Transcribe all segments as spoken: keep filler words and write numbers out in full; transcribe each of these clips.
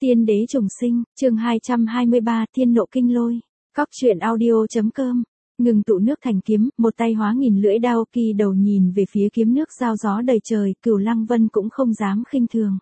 Tiên đế trùng sinh, chương hai trăm hai mươi ba, Thiên nộ kinh lôi. Cóc truyện audio.com. Ngừng tụ nước thành kiếm, một tay hóa nghìn lưỡi đao, kỳ đầu nhìn về phía kiếm nước giao gió đầy trời, Cửu Lăng Vân cũng không dám khinh thường.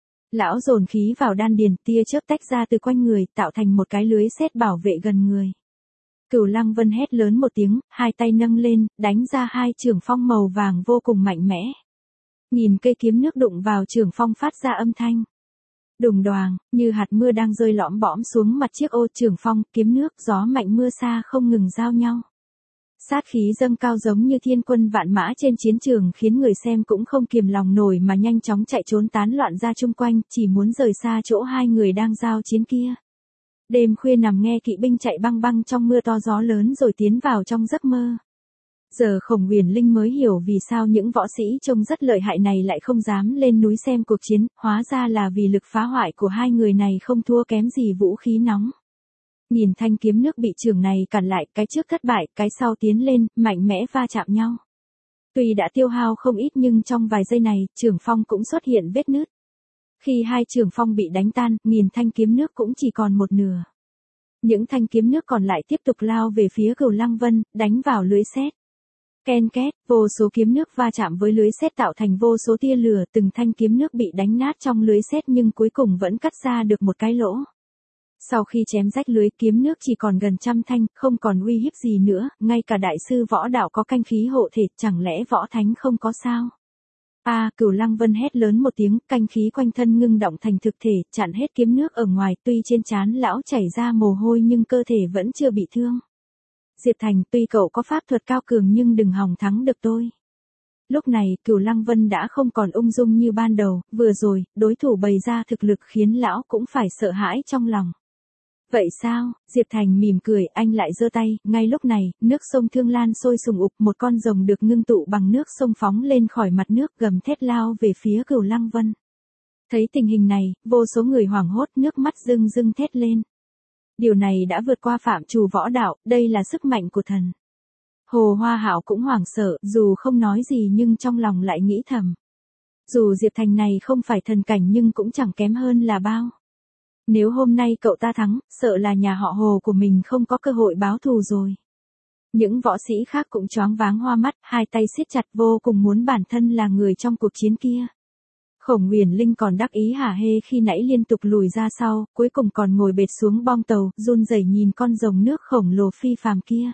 Lão dồn khí vào đan điền, tia chớp tách ra từ quanh người, tạo thành một cái lưới sét bảo vệ gần người. Cửu Lăng Vân hét lớn một tiếng, hai tay nâng lên, đánh ra hai chưởng phong màu vàng vô cùng mạnh mẽ. Nhìn cây kiếm nước đụng vào chưởng phong phát ra âm thanh đùng đoàng, như hạt mưa đang rơi lõm bõm xuống mặt chiếc ô. Chưởng phong, kiếm nước, gió mạnh mưa xa không ngừng giao nhau. Sát khí dâng cao giống như thiên quân vạn mã trên chiến trường, khiến người xem cũng không kiềm lòng nổi mà nhanh chóng chạy trốn tán loạn ra chung quanh, chỉ muốn rời xa chỗ hai người đang giao chiến kia. Đêm khuya nằm nghe kỵ binh chạy băng băng trong mưa to gió lớn rồi tiến vào trong giấc mơ. Giờ Khổng Huyền Linh mới hiểu vì sao những võ sĩ trông rất lợi hại này lại không dám lên núi xem cuộc chiến, hóa ra là vì lực phá hoại của hai người này không thua kém gì vũ khí nóng. Nhìn thanh kiếm nước bị chưởng này cản lại, cái trước thất bại, cái sau tiến lên, mạnh mẽ va chạm nhau. Tuy đã tiêu hao không ít nhưng trong vài giây này, chưởng phong cũng xuất hiện vết nứt. Khi hai chưởng phong bị đánh tan, nghìn thanh kiếm nước cũng chỉ còn một nửa. Những thanh kiếm nước còn lại tiếp tục lao về phía Cửu Lăng Vân, đánh vào lưới sét. Ken két, vô số kiếm nước va chạm với lưới sét tạo thành vô số tia lửa, từng thanh kiếm nước bị đánh nát trong lưới sét nhưng cuối cùng vẫn cắt ra được một cái lỗ. Sau khi chém rách lưới, kiếm nước chỉ còn gần trăm thanh, không còn uy hiếp gì nữa, ngay cả đại sư võ đạo có canh khí hộ thể, chẳng lẽ võ thánh không có sao? A, à, Cửu Lăng Vân hét lớn một tiếng, canh khí quanh thân ngưng động thành thực thể, chặn hết kiếm nước ở ngoài, tuy trên trán lão chảy ra mồ hôi nhưng cơ thể vẫn chưa bị thương. Diệp Thành, tuy cậu có pháp thuật cao cường nhưng đừng hòng thắng được tôi. Lúc này, Cửu Lăng Vân đã không còn ung dung như ban đầu, vừa rồi, đối thủ bày ra thực lực khiến lão cũng phải sợ hãi trong lòng. Vậy sao? Diệp Thành mỉm cười, anh lại giơ tay, ngay lúc này, nước sông Thương Lan sôi sùng ục, một con rồng được ngưng tụ bằng nước sông phóng lên khỏi mặt nước gầm thét lao về phía Cửu Lăng Vân. Thấy tình hình này, vô số người hoảng hốt, nước mắt rưng rưng thét lên. Điều này đã vượt qua phạm trù võ đạo, đây là sức mạnh của thần. Hồ Hoa Hạo cũng hoảng sợ, dù không nói gì nhưng trong lòng lại nghĩ thầm. Dù Diệp Thành này không phải thần cảnh nhưng cũng chẳng kém hơn là bao. Nếu hôm nay cậu ta thắng, sợ là nhà họ Hồ của mình không có cơ hội báo thù rồi. Những võ sĩ khác cũng choáng váng hoa mắt, hai tay siết chặt vô cùng muốn bản thân là người trong cuộc chiến kia. Khổng Huyền Linh còn đắc ý hả hê khi nãy liên tục lùi ra sau, cuối cùng còn ngồi bệt xuống bong tàu, run rẩy nhìn con rồng nước khổng lồ phi phàm kia.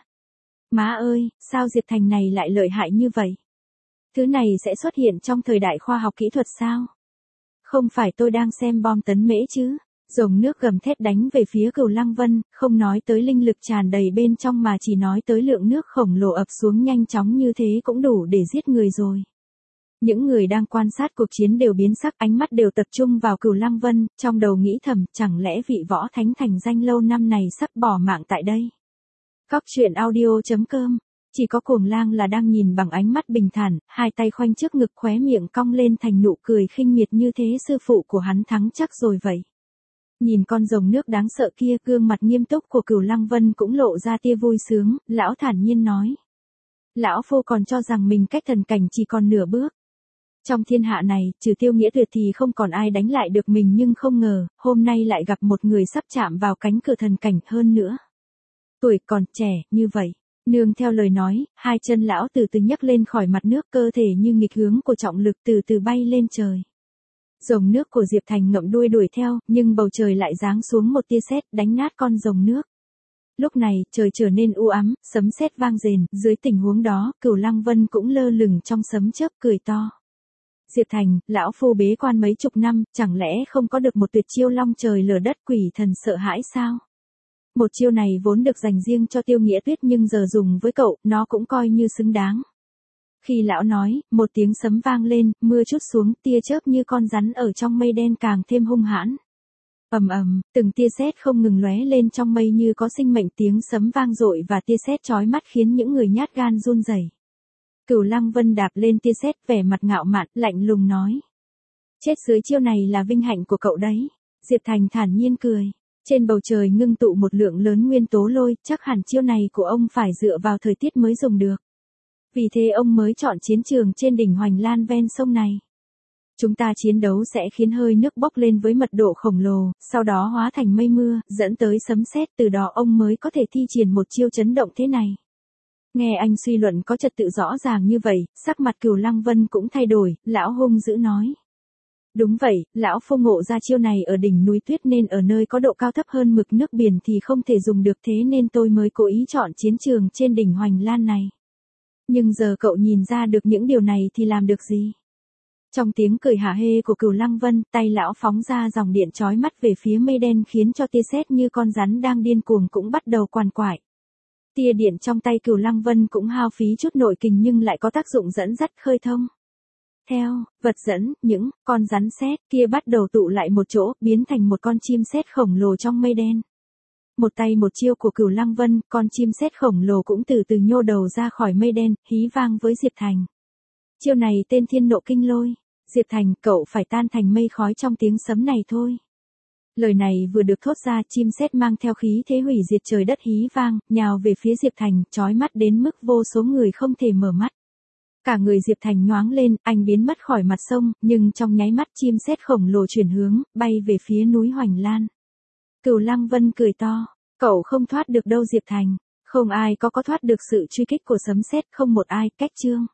Má ơi, sao Diệp Thành này lại lợi hại như vậy? Thứ này sẽ xuất hiện trong thời đại khoa học kỹ thuật sao? Không phải tôi đang xem bom tấn mễ chứ? Rồng nước gầm thét đánh về phía Cửu Lăng Vân, không nói tới linh lực tràn đầy bên trong mà chỉ nói tới lượng nước khổng lồ ập xuống nhanh chóng như thế cũng đủ để giết người rồi. Những người đang quan sát cuộc chiến đều biến sắc, ánh mắt đều tập trung vào Cửu Lăng Vân, trong đầu nghĩ thầm, chẳng lẽ vị võ thánh thành danh lâu năm này sắp bỏ mạng tại đây. Cóc truyện audio.com. Chỉ có Cuồng Lang là đang nhìn bằng ánh mắt bình thản, hai tay khoanh trước ngực, khóe miệng cong lên thành nụ cười khinh miệt, như thế sư phụ của hắn thắng chắc rồi vậy. Nhìn con rồng nước đáng sợ kia, gương mặt nghiêm túc của Cửu Lăng Vân cũng lộ ra tia vui sướng, lão thản nhiên nói. Lão phu còn cho rằng mình cách thần cảnh chỉ còn nửa bước. Trong thiên hạ này, trừ Tiêu Nghĩa Tuyệt thì không còn ai đánh lại được mình, nhưng không ngờ, hôm nay lại gặp một người sắp chạm vào cánh cửa thần cảnh, hơn nữa. Tuổi còn trẻ, như vậy. Nương theo lời nói, hai chân lão từ từ nhấc lên khỏi mặt nước, cơ thể như nghịch hướng của trọng lực từ từ bay lên trời. Rồng nước của Diệp Thành ngậm đuôi đuổi theo, nhưng bầu trời lại giáng xuống một tia sét đánh nát con rồng nước. Lúc này, trời trở nên u ám, sấm sét vang rền, dưới tình huống đó, Cửu Lăng Vân cũng lơ lửng trong sấm chớp cười to. Diệp Thành, lão phu bế quan mấy chục năm, chẳng lẽ không có được một tuyệt chiêu long trời lở đất quỷ thần sợ hãi sao? Một chiêu này vốn được dành riêng cho Tiêu Nghĩa Tuyết nhưng giờ dùng với cậu, nó cũng coi như xứng đáng. Khi lão nói, một tiếng sấm vang lên, mưa trút xuống, tia chớp như con rắn ở trong mây đen càng thêm hung hãn. Ầm ầm, từng tia sét không ngừng lóe lên trong mây như có sinh mệnh, tiếng sấm vang dội và tia sét chói mắt khiến những người nhát gan run rẩy. Cửu Lăng Vân đạp lên tia sét, vẻ mặt ngạo mạn, lạnh lùng nói. Chết dưới chiêu này là vinh hạnh của cậu đấy. Diệp Thành thản nhiên cười. Trên bầu trời ngưng tụ một lượng lớn nguyên tố lôi, chắc hẳn chiêu này của ông phải dựa vào thời tiết mới dùng được. Vì thế ông mới chọn chiến trường trên đỉnh Hoành Lan ven sông này. Chúng ta chiến đấu sẽ khiến hơi nước bốc lên với mật độ khổng lồ, sau đó hóa thành mây mưa, dẫn tới sấm sét, từ đó ông mới có thể thi triển một chiêu chấn động thế này. Nghe anh suy luận có trật tự rõ ràng như vậy, sắc mặt Cửu Lăng Vân cũng thay đổi, lão hung dữ nói. Đúng vậy, lão Phu ngộ ra chiêu này ở đỉnh núi tuyết nên ở nơi có độ cao thấp hơn mực nước biển thì không thể dùng được, thế nên tôi mới cố ý chọn chiến trường trên đỉnh Hoành Lan này. Nhưng giờ cậu nhìn ra được những điều này thì làm được gì? Trong tiếng cười hả hê của Cửu Lăng Vân, tay lão phóng ra dòng điện chói mắt về phía mây đen khiến cho tia sét như con rắn đang điên cuồng cũng bắt đầu quằn quại. Tia điện trong tay Cửu Lăng Vân cũng hao phí chút nội kình nhưng lại có tác dụng dẫn dắt khơi thông. Theo vật dẫn, những con rắn sét kia bắt đầu tụ lại một chỗ, biến thành một con chim sét khổng lồ trong mây đen. Một tay một chiêu của Cửu Lăng Vân, con chim sét khổng lồ cũng từ từ nhô đầu ra khỏi mây đen, hí vang với Diệp Thành. Chiêu này tên Thiên Nộ Kinh Lôi. Diệp Thành, cậu phải tan thành mây khói trong tiếng sấm này thôi. Lời này vừa được thốt ra, chim sét mang theo khí thế hủy diệt trời đất hí vang, nhào về phía Diệp Thành, chói mắt đến mức vô số người không thể mở mắt. Cả người Diệp Thành nhoáng lên, anh biến mất khỏi mặt sông, nhưng trong nháy mắt chim sét khổng lồ chuyển hướng, bay về phía núi Hoành Lan. Cửu Lăng Vân cười to, cậu không thoát được đâu Diệp Thành, không ai có có thoát được sự truy kích của sấm sét, không một ai, cách chương.